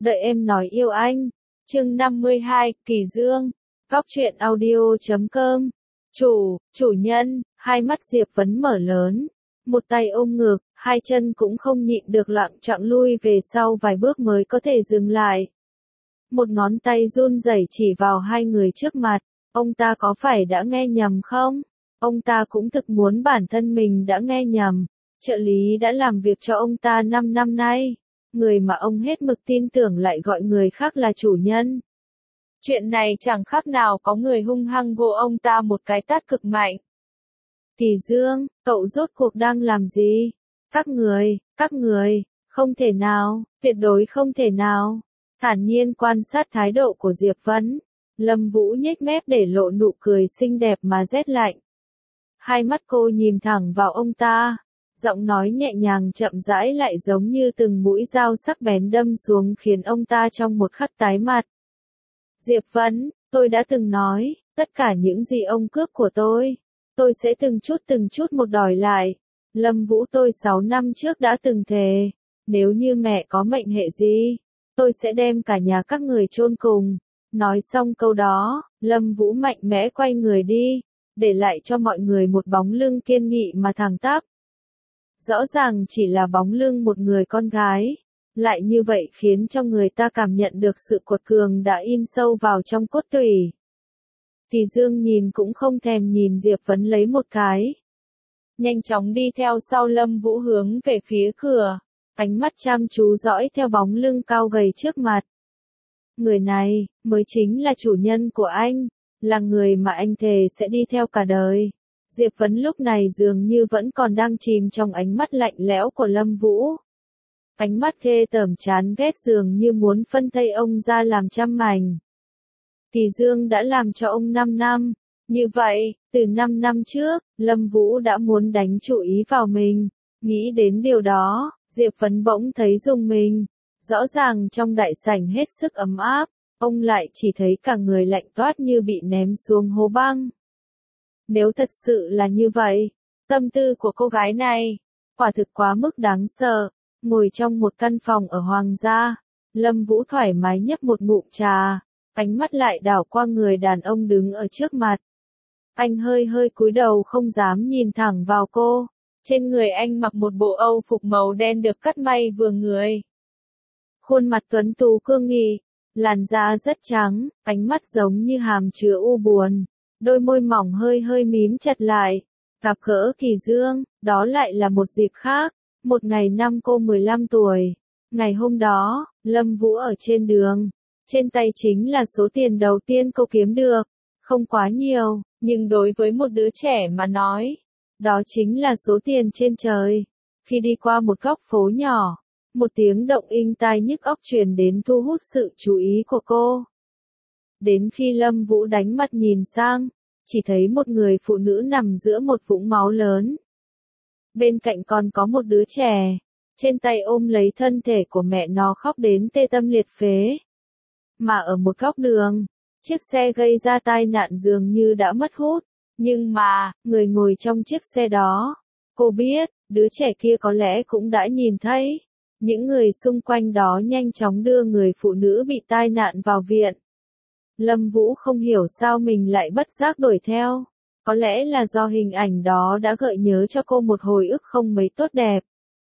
Đợi em nói yêu anh. Chương 52, Kỳ Dương. Góc truyện audio.com. Chủ nhân, hai mắt Diệp Vấn mở lớn. Một tay ôm ngực, hai chân cũng không nhịn được loạng choạng lui về sau vài bước mới có thể dừng lại. Một ngón tay run rẩy chỉ vào hai người trước mặt. Ông ta có phải đã nghe nhầm không? Ông ta cũng thực muốn bản thân mình đã nghe nhầm. Trợ lý đã làm việc cho ông ta 5 năm nay. Người mà ông hết mực tin tưởng lại gọi người khác là chủ nhân. Chuyện này chẳng khác nào có người hung hăng gộ ông ta một cái tát cực mạnh. Kỳ Dương, cậu rốt cuộc đang làm gì? Các người, không thể nào, tuyệt đối không thể nào. Thản nhiên quan sát thái độ của Diệp Vấn, Lâm Vũ nhếch mép để lộ nụ cười xinh đẹp mà rét lạnh. Hai mắt cô nhìn thẳng vào ông ta, giọng nói nhẹ nhàng chậm rãi lại giống như từng mũi dao sắc bén đâm xuống khiến ông ta trong một khắc tái mặt. Diệp Vấn, tôi đã từng nói, tất cả những gì ông cướp của tôi sẽ từng chút một đòi lại. Lâm Vũ, tôi 6 năm trước đã từng thề, nếu như mẹ có mệnh hệ gì, tôi sẽ đem cả nhà các người chôn cùng. Nói xong câu đó, Lâm Vũ mạnh mẽ quay người đi, để lại cho mọi người một bóng lưng kiên nghị mà thẳng tắp. Rõ ràng chỉ là bóng lưng một người con gái, lại như vậy khiến cho người ta cảm nhận được sự cuột cường đã in sâu vào trong cốt tủy. Kỳ Dương nhìn cũng không thèm nhìn Diệp Vấn lấy một cái. Nhanh chóng đi theo sau Lâm Vũ hướng về phía cửa, ánh mắt chăm chú dõi theo bóng lưng cao gầy trước mặt. Người này, mới chính là chủ nhân của anh, là người mà anh thề sẽ đi theo cả đời. Diệp Vấn lúc này dường như vẫn còn đang chìm trong ánh mắt lạnh lẽo của Lâm Vũ. Ánh mắt ghê tởm chán ghét dường như muốn phân thây ông ra làm trăm mảnh. Kỳ Dương đã làm cho ông 5 năm. Như vậy, từ 5 năm trước, Lâm Vũ đã muốn đánh chủ ý vào mình. Nghĩ đến điều đó, Diệp Vấn bỗng thấy rùng mình. Rõ ràng trong đại sảnh hết sức ấm áp, ông lại chỉ thấy cả người lạnh toát như bị ném xuống hố băng. Nếu thật sự là như vậy, tâm tư của cô gái này, quả thực quá mức đáng sợ. Ngồi trong một căn phòng ở Hoàng gia, Lâm Vũ thoải mái nhấp một ngụm trà, ánh mắt lại đảo qua người đàn ông đứng ở trước mặt. Anh hơi cúi đầu không dám nhìn thẳng vào cô, trên người anh mặc một bộ Âu phục màu đen được cắt may vừa người. Khuôn mặt tuấn tú cương nghị, làn da rất trắng, ánh mắt giống như hàm chứa u buồn, đôi môi mỏng hơi mím chặt lại. Gặp gỡ Kỳ Dương, đó lại là một dịp khác. Một ngày năm cô 15 tuổi. Ngày hôm đó, Lâm Vũ ở trên đường. Trên tay chính là số tiền đầu tiên cô kiếm được. Không quá nhiều, nhưng đối với một đứa trẻ mà nói, đó chính là số tiền trên trời. Khi đi qua một góc phố nhỏ, một tiếng động inh tai nhức óc truyền đến thu hút sự chú ý của cô. Đến khi Lâm Vũ đánh mắt nhìn sang, chỉ thấy một người phụ nữ nằm giữa một vũng máu lớn. Bên cạnh còn có một đứa trẻ, trên tay ôm lấy thân thể của mẹ nó khóc đến tê tâm liệt phế. Mà ở một góc đường, chiếc xe gây ra tai nạn dường như đã mất hút, nhưng mà, người ngồi trong chiếc xe đó, cô biết, đứa trẻ kia có lẽ cũng đã nhìn thấy. Những người xung quanh đó nhanh chóng đưa người phụ nữ bị tai nạn vào viện. Lâm Vũ không hiểu sao mình lại bất giác đuổi theo. Có lẽ là do hình ảnh đó đã gợi nhớ cho cô một hồi ức không mấy tốt đẹp.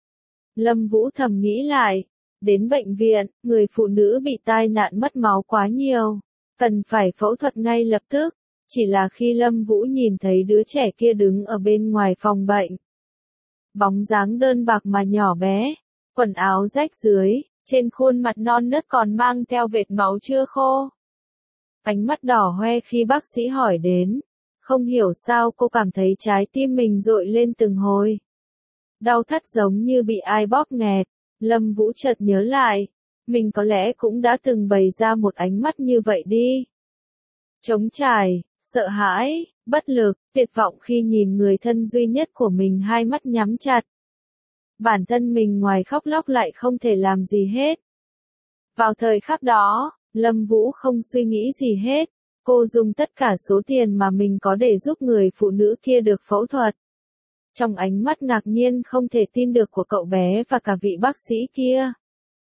Lâm Vũ thầm nghĩ lại, đến bệnh viện, người phụ nữ bị tai nạn mất máu quá nhiều, cần phải phẫu thuật ngay lập tức. Chỉ là khi Lâm Vũ nhìn thấy đứa trẻ kia đứng ở bên ngoài phòng bệnh. Bóng dáng đơn bạc mà nhỏ bé, quần áo rách dưới, trên khuôn mặt non nớt còn mang theo vệt máu chưa khô. Ánh mắt đỏ hoe khi bác sĩ hỏi đến. Không hiểu sao cô cảm thấy trái tim mình dội lên từng hồi. Đau thắt giống như bị ai bóp nghẹt. Lâm Vũ chợt nhớ lại, mình có lẽ cũng đã từng bày ra một ánh mắt như vậy đi. Trống trải, sợ hãi, bất lực, tuyệt vọng khi nhìn người thân duy nhất của mình hai mắt nhắm chặt. Bản thân mình ngoài khóc lóc lại không thể làm gì hết. Vào thời khắc đó, Lâm Vũ không suy nghĩ gì hết. Cô dùng tất cả số tiền mà mình có để giúp người phụ nữ kia được phẫu thuật. Trong ánh mắt ngạc nhiên không thể tin được của cậu bé và cả vị bác sĩ kia.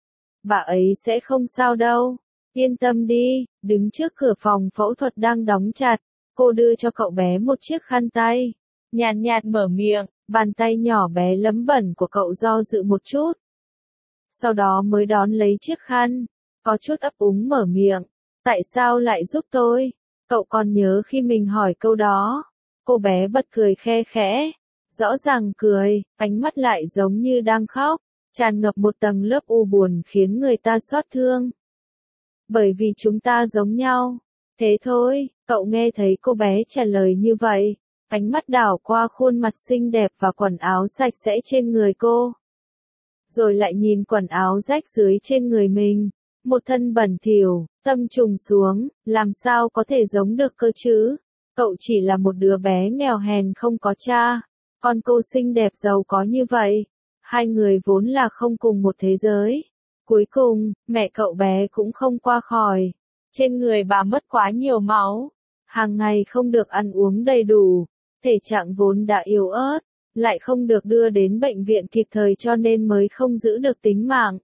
bà ấy sẽ không sao đâu. Yên tâm đi, đứng trước cửa phòng phẫu thuật đang đóng chặt, cô đưa cho cậu bé một chiếc khăn tay. Nhàn nhạt mở miệng, bàn tay nhỏ bé lấm bẩn của cậu do dự một chút. Sau đó mới đón lấy chiếc khăn, có chút ấp úng mở miệng. Tại sao lại giúp tôi? Cậu còn nhớ khi mình hỏi câu đó. Cô bé bật cười khe khẽ. Rõ ràng cười, ánh mắt lại giống như đang khóc, tràn ngập một tầng lớp u buồn khiến người ta xót thương. Bởi vì chúng ta giống nhau. Thế thôi, cậu nghe thấy cô bé trả lời như vậy. Ánh mắt đảo qua khuôn mặt xinh đẹp và quần áo sạch sẽ trên người cô. Rồi lại nhìn quần áo rách dưới trên người mình. Một thân bẩn thỉu, tâm trùng xuống, làm sao có thể giống được cơ chứ? Cậu chỉ là một đứa bé nghèo hèn không có cha. Còn cô xinh đẹp giàu có như vậy. Hai người vốn là không cùng một thế giới. Cuối cùng, mẹ cậu bé cũng không qua khỏi. Trên người bà mất quá nhiều máu. Hàng ngày không được ăn uống đầy đủ. Thể trạng vốn đã yếu ớt. Lại không được đưa đến bệnh viện kịp thời cho nên mới không giữ được tính mạng.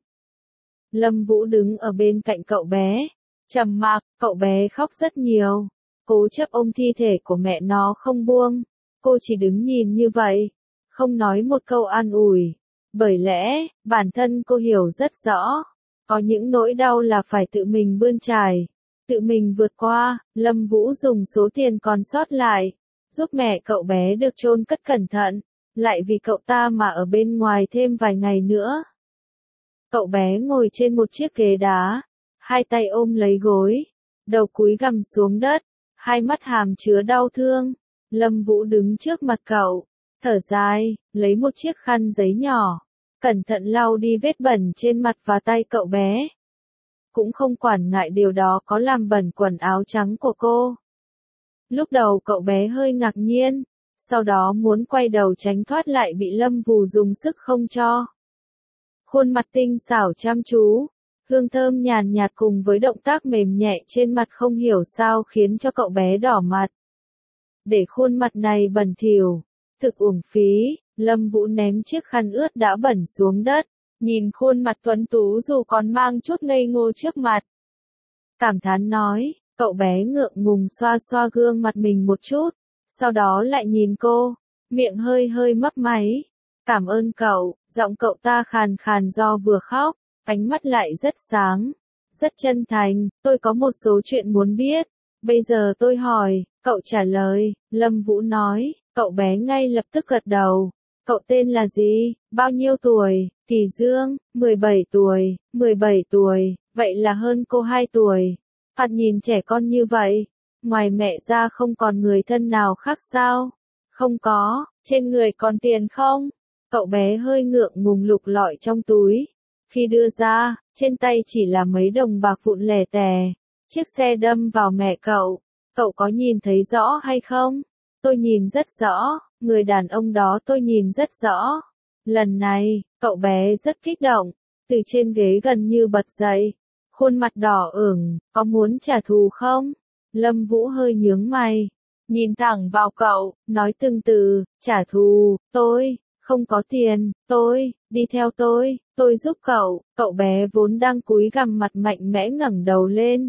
Lâm Vũ đứng ở bên cạnh cậu bé. Trầm mặc, cậu bé khóc rất nhiều. Cố chấp ôm thi thể của mẹ nó không buông. Cô chỉ đứng nhìn như vậy. Không nói một câu an ủi. Bởi lẽ, bản thân cô hiểu rất rõ. Có những nỗi đau là phải tự mình bươn trải. Tự mình vượt qua. Lâm Vũ dùng số tiền còn sót lại. Giúp mẹ cậu bé được chôn cất cẩn thận. Lại vì cậu ta mà ở bên ngoài thêm vài ngày nữa. Cậu bé ngồi trên một chiếc ghế đá, hai tay ôm lấy gối, đầu cúi gằm xuống đất, hai mắt hàm chứa đau thương. Lâm Vũ đứng trước mặt cậu, thở dài, lấy một chiếc khăn giấy nhỏ, cẩn thận lau đi vết bẩn trên mặt và tay cậu bé. Cũng không quản ngại điều đó có làm bẩn quần áo trắng của cô. Lúc đầu cậu bé hơi ngạc nhiên, sau đó muốn quay đầu tránh thoát lại bị Lâm Vũ dùng sức không cho. Khuôn mặt tinh xảo chăm chú, hương thơm nhàn nhạt cùng với động tác mềm nhẹ trên mặt không hiểu sao khiến cho cậu bé đỏ mặt. Để khuôn mặt này bẩn thỉu, thực uổng phí, Lâm Vũ ném chiếc khăn ướt đã bẩn xuống đất, nhìn khuôn mặt tuấn tú dù còn mang chút ngây ngô trước mặt. Cảm thán nói, cậu bé ngượng ngùng xoa xoa gương mặt mình một chút, sau đó lại nhìn cô, miệng hơi hơi mấp máy. Cảm ơn cậu, giọng cậu ta khàn khàn do vừa khóc, ánh mắt lại rất sáng, rất chân thành, tôi có một số chuyện muốn biết. Bây giờ tôi hỏi, cậu trả lời, Lâm Vũ nói, cậu bé ngay lập tức gật đầu. Cậu tên là gì, bao nhiêu tuổi, Kỳ Dương, 17 tuổi, 17 tuổi, vậy là hơn cô 2 tuổi. Phạt nhìn trẻ con như vậy, ngoài mẹ ra không còn người thân nào khác sao? Không có, trên người còn tiền không? Cậu bé hơi ngượng ngùng lục lọi trong túi. Khi đưa ra, trên tay chỉ là mấy đồng bạc vụn lẻ tẻ. Chiếc xe đâm vào mẹ cậu. Cậu có nhìn thấy rõ hay không? Tôi nhìn rất rõ, người đàn ông đó tôi nhìn rất rõ. Lần này, cậu bé rất kích động, từ trên ghế gần như bật dậy. Khuôn mặt đỏ ửng, có muốn trả thù không? Lâm Vũ hơi nhướng mày, nhìn thẳng vào cậu, nói từng từ, trả thù, tôi không có tiền, đi theo tôi giúp cậu bé vốn đang cúi gằm mặt mạnh mẽ ngẩng đầu lên.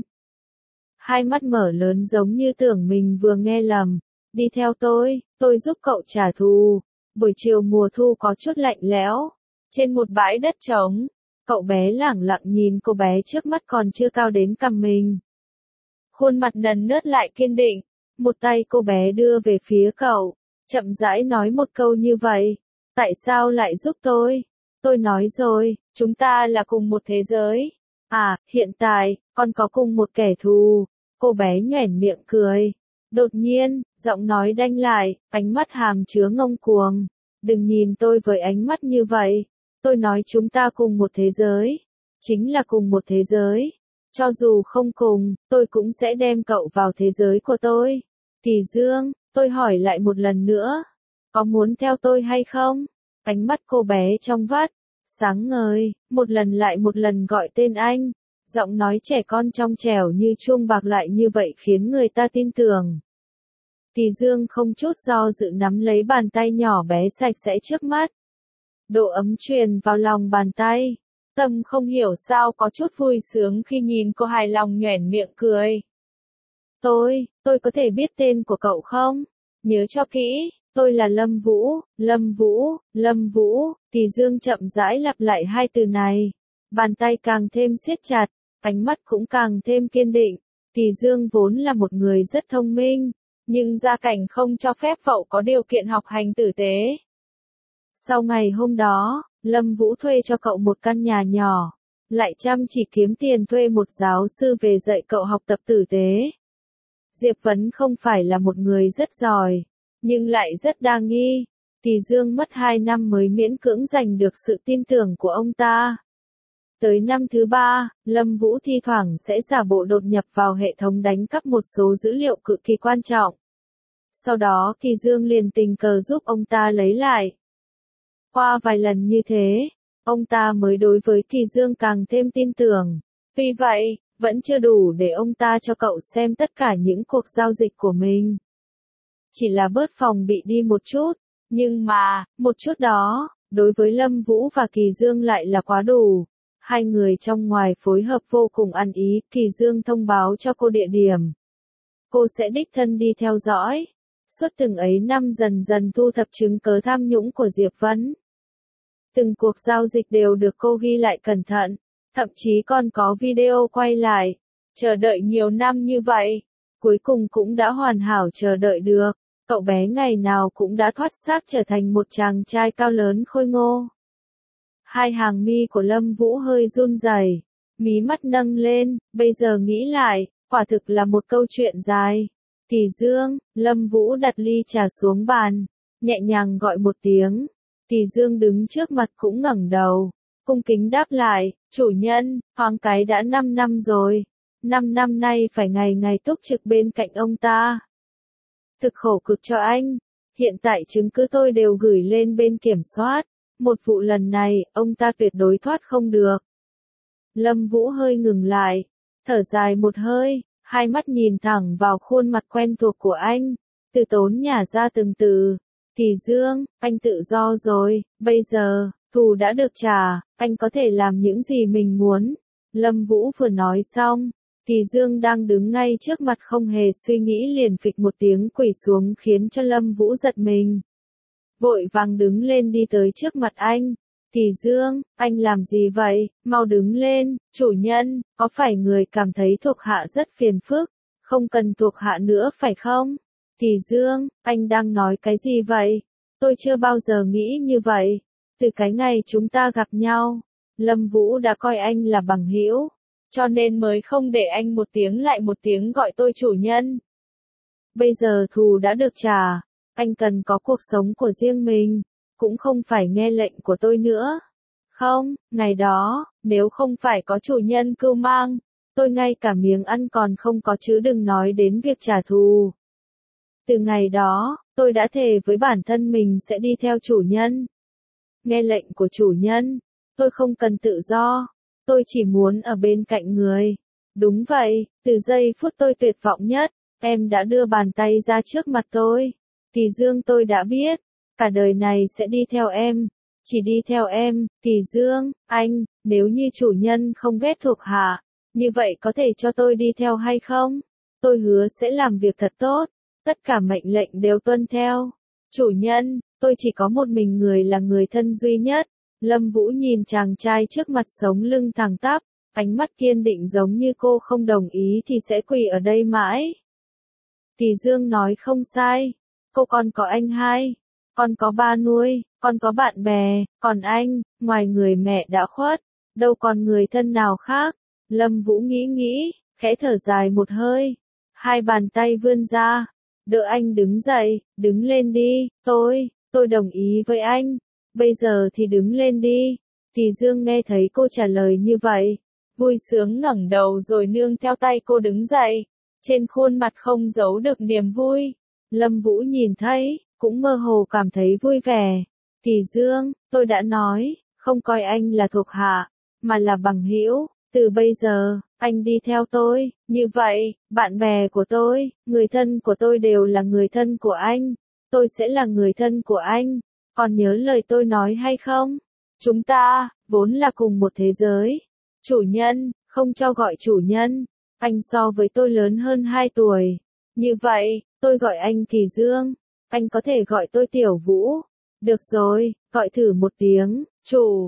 Hai mắt mở lớn giống như tưởng mình vừa nghe lầm, đi theo tôi giúp cậu trả thù. Buổi chiều mùa thu có chút lạnh lẽo, trên một bãi đất trống, cậu bé lẳng lặng nhìn cô bé trước mắt còn chưa cao đến cằm mình. Khuôn mặt nần nớt lại kiên định, một tay cô bé đưa về phía cậu, chậm rãi nói một câu như vậy. Tại sao lại giúp tôi? Tôi nói rồi, chúng ta là cùng một thế giới. À, hiện tại, con có cùng một kẻ thù. Cô bé nhoẻn miệng cười. Đột nhiên, giọng nói đanh lại, ánh mắt hàm chứa ngông cuồng. Đừng nhìn tôi với ánh mắt như vậy. Tôi nói chúng ta cùng một thế giới. Chính là cùng một thế giới. Cho dù không cùng, tôi cũng sẽ đem cậu vào thế giới của tôi. Kỳ Dương, tôi hỏi lại một lần nữa. Có muốn theo tôi hay không? Ánh mắt cô bé trong vắt, sáng ngời, một lần lại một lần gọi tên anh. Giọng nói trẻ con trong trẻo như chuông bạc lại như vậy khiến người ta tin tưởng. Kỳ Dương không chút do dự nắm lấy bàn tay nhỏ bé sạch sẽ trước mắt. Độ ấm truyền vào lòng bàn tay. Tâm không hiểu sao có chút vui sướng khi nhìn cô hài lòng nhoẻn miệng cười. Tôi có thể biết tên của cậu không? Nhớ cho kỹ, tôi là Lâm Vũ, Lâm Vũ, Lâm Vũ, Kỳ Dương chậm rãi lặp lại hai từ này. Bàn tay càng thêm siết chặt, ánh mắt cũng càng thêm kiên định. Kỳ Dương vốn là một người rất thông minh, nhưng gia cảnh không cho phép cậu có điều kiện học hành tử tế. Sau ngày hôm đó, Lâm Vũ thuê cho cậu một căn nhà nhỏ, lại chăm chỉ kiếm tiền thuê một giáo sư về dạy cậu học tập tử tế. Diệp Vấn không phải là một người rất giỏi, nhưng lại rất đa nghi. Kỳ Dương mất 2 năm mới miễn cưỡng giành được sự tin tưởng của ông ta. Tới năm thứ 3, Lâm Vũ thi thoảng sẽ giả bộ đột nhập vào hệ thống đánh cắp một số dữ liệu cực kỳ quan trọng. Sau đó Kỳ Dương liền tình cờ giúp ông ta lấy lại. Qua vài lần như thế, ông ta mới đối với Kỳ Dương càng thêm tin tưởng. Tuy vậy, vẫn chưa đủ để ông ta cho cậu xem tất cả những cuộc giao dịch của mình. Chỉ là bớt phòng bị đi một chút, nhưng mà, một chút đó, đối với Lâm Vũ và Kỳ Dương lại là quá đủ. Hai người trong ngoài phối hợp vô cùng ăn ý, Kỳ Dương thông báo cho cô địa điểm. Cô sẽ đích thân đi theo dõi. Suốt từng ấy năm dần dần thu thập chứng cớ tham nhũng của Diệp Vấn. Từng cuộc giao dịch đều được cô ghi lại cẩn thận, thậm chí còn có video quay lại. Chờ đợi nhiều năm như vậy, cuối cùng cũng đã hoàn hảo chờ đợi được. Cậu bé ngày nào cũng đã thoát xác trở thành một chàng trai cao lớn khôi ngô. Hai hàng mi của Lâm Vũ hơi run rẩy, mí mắt nâng lên, bây giờ nghĩ lại, quả thực là một câu chuyện dài. Kỳ Dương, Lâm Vũ đặt ly trà xuống bàn, nhẹ nhàng gọi một tiếng. Kỳ Dương đứng trước mặt cũng ngẩng đầu, cung kính đáp lại, chủ nhân, thoáng cái đã 5 năm rồi. 5 năm nay phải ngày ngày túc trực bên cạnh ông ta. Thực khổ cực cho anh, hiện tại chứng cứ tôi đều gửi lên bên kiểm soát. Một vụ lần này, ông ta tuyệt đối thoát không được. Lâm Vũ hơi ngừng lại, thở dài một hơi, hai mắt nhìn thẳng vào khuôn mặt quen thuộc của anh, từ tốn nhả ra từng từ. Kỳ Dương, anh tự do rồi, bây giờ, thù đã được trả, anh có thể làm những gì mình muốn. Lâm Vũ vừa nói xong, Kỳ Dương đang đứng ngay trước mặt không hề suy nghĩ liền phịch một tiếng quỳ xuống khiến cho Lâm Vũ giật mình. Vội vàng đứng lên đi tới trước mặt anh. Kỳ Dương, anh làm gì vậy, mau đứng lên, chủ nhân, có phải người cảm thấy thuộc hạ rất phiền phức, không cần thuộc hạ nữa phải không? Kỳ Dương, anh đang nói cái gì vậy? Tôi chưa bao giờ nghĩ như vậy. Từ cái ngày chúng ta gặp nhau, Lâm Vũ đã coi anh là bằng hữu, cho nên mới không để anh một tiếng lại một tiếng gọi tôi chủ nhân. Bây giờ thù đã được trả, anh cần có cuộc sống của riêng mình, cũng không phải nghe lệnh của tôi nữa. Không, ngày đó, nếu không phải có chủ nhân cưu mang, tôi ngay cả miếng ăn còn không có chứ đừng nói đến việc trả thù. Từ ngày đó, tôi đã thề với bản thân mình sẽ đi theo chủ nhân. Nghe lệnh của chủ nhân, tôi không cần tự do, tôi chỉ muốn ở bên cạnh người. Đúng vậy, từ giây phút tôi tuyệt vọng nhất, em đã đưa bàn tay ra trước mặt tôi. Kỳ Dương tôi đã biết, cả đời này sẽ đi theo em, chỉ đi theo em. Kỳ Dương, anh, nếu như chủ nhân không ghét thuộc hạ, như vậy có thể cho tôi đi theo hay không? Tôi hứa sẽ làm việc thật tốt, tất cả mệnh lệnh đều tuân theo. Chủ nhân, tôi chỉ có một mình người là người thân duy nhất. Lâm Vũ nhìn chàng trai trước mặt sống lưng thẳng tắp, ánh mắt kiên định giống như cô không đồng ý thì sẽ quỳ ở đây mãi. Kỳ Dương nói không sai, cô còn có anh hai, con có ba nuôi, con có bạn bè, còn anh, ngoài người mẹ đã khuất, đâu còn người thân nào khác. Lâm Vũ nghĩ, khẽ thở dài một hơi, hai bàn tay vươn ra, đỡ anh đứng dậy, đứng lên đi, tôi đồng ý với anh, bây giờ thì đứng lên đi. Kỳ Dương nghe thấy cô trả lời như vậy, vui sướng ngẩng đầu rồi nương theo tay cô đứng dậy, trên khuôn mặt không giấu được niềm vui. Lâm Vũ nhìn thấy, cũng mơ hồ cảm thấy vui vẻ. Kỳ Dương, tôi đã nói, không coi anh là thuộc hạ, mà là bằng hữu, từ bây giờ, anh đi theo tôi, như vậy, bạn bè của tôi, người thân của tôi đều là người thân của anh, tôi sẽ là người thân của anh, còn nhớ lời tôi nói hay không? Chúng ta, vốn là cùng một thế giới. Chủ nhân, không cho gọi chủ nhân. Anh so với tôi lớn hơn 2 tuổi. Như vậy, tôi gọi anh Kỳ Dương. Anh có thể gọi tôi Tiểu Vũ. Được rồi, gọi thử một tiếng. Chủ,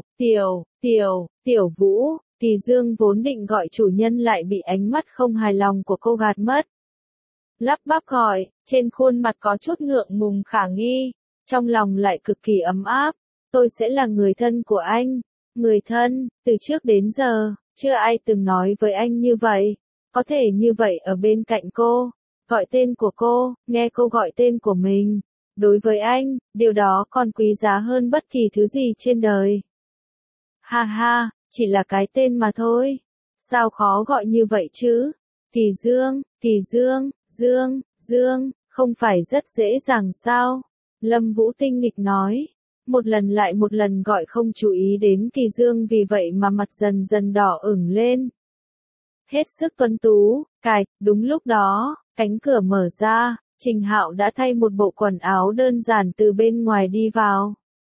Tiểu Vũ. Kỳ Dương vốn định gọi chủ nhân lại bị ánh mắt không hài lòng của cô gạt mất. Lắp bắp gọi, trên khuôn mặt có chút ngượng ngùng khả nghi, trong lòng lại cực kỳ ấm áp. Tôi sẽ là người thân của anh. Người thân, từ trước đến giờ, chưa ai từng nói với anh như vậy. Có thể như vậy ở bên cạnh cô, gọi tên của cô, nghe cô gọi tên của mình. Đối với anh, điều đó còn quý giá hơn bất kỳ thứ gì trên đời. Ha ha, chỉ là cái tên mà thôi. Sao khó gọi như vậy chứ? Kỳ Dương, Dương, không phải rất dễ dàng sao? Lâm Vũ tinh nghịch nói. Một lần lại một lần gọi không chú ý đến Kỳ Dương, vì vậy mà mặt dần dần đỏ ửng lên. Hết sức tuấn tú, đúng lúc đó, cánh cửa mở ra, Trình Hạo đã thay một bộ quần áo đơn giản từ bên ngoài đi vào.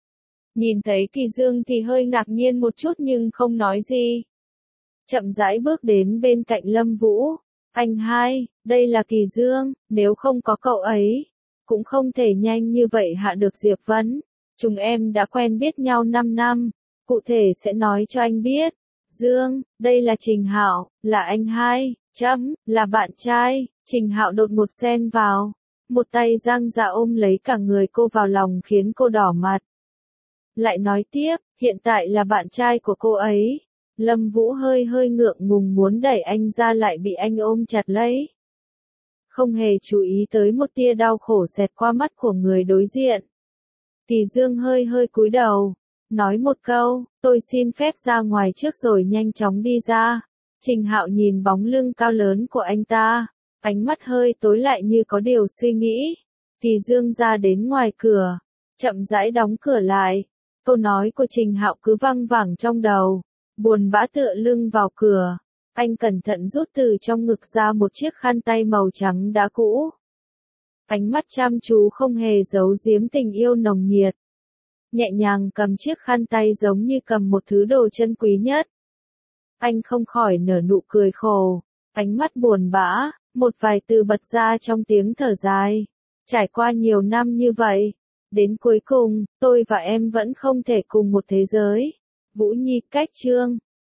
Nhìn thấy Kỳ Dương thì hơi ngạc nhiên một chút nhưng không nói gì. Chậm rãi bước đến bên cạnh Lâm Vũ. Anh hai, đây là Kỳ Dương, nếu không có cậu ấy, cũng không thể nhanh như vậy hạ được Diệp Vân. Chúng em đã quen biết nhau 5 năm, cụ thể sẽ nói cho anh biết. Dương, đây là Trình Hạo, là anh hai, là bạn trai. Trình Hạo đột ngột xen vào, một tay giang dạ ôm lấy cả người cô vào lòng khiến cô đỏ mặt. Lại nói tiếp, hiện tại là bạn trai của cô ấy. Lâm Vũ hơi ngượng ngùng muốn đẩy anh ra lại bị anh ôm chặt lấy. Không hề chú ý tới một tia đau khổ xẹt qua mắt của người đối diện. Kỳ Dương hơi cúi đầu, nói một câu, tôi xin phép ra ngoài trước rồi nhanh chóng đi ra. Trình Hạo nhìn bóng lưng cao lớn của anh ta, ánh mắt hơi tối lại như có điều suy nghĩ. Kỳ Dương ra đến ngoài cửa, chậm rãi đóng cửa lại. Câu nói của Trình Hạo cứ văng vẳng trong đầu, buồn bã tựa lưng vào cửa. Anh cẩn thận rút từ trong ngực ra một chiếc khăn tay màu trắng đã cũ. Ánh mắt chăm chú không hề giấu giếm tình yêu nồng nhiệt. Nhẹ nhàng cầm chiếc khăn tay giống như cầm một thứ đồ chân quý nhất. Anh không khỏi nở nụ cười khổ, ánh mắt buồn bã, một vài từ bật ra trong tiếng thở dài. Trải qua nhiều năm như vậy, đến cuối cùng, tôi và em vẫn không thể cùng một thế giới. Vũ Nhi cách chương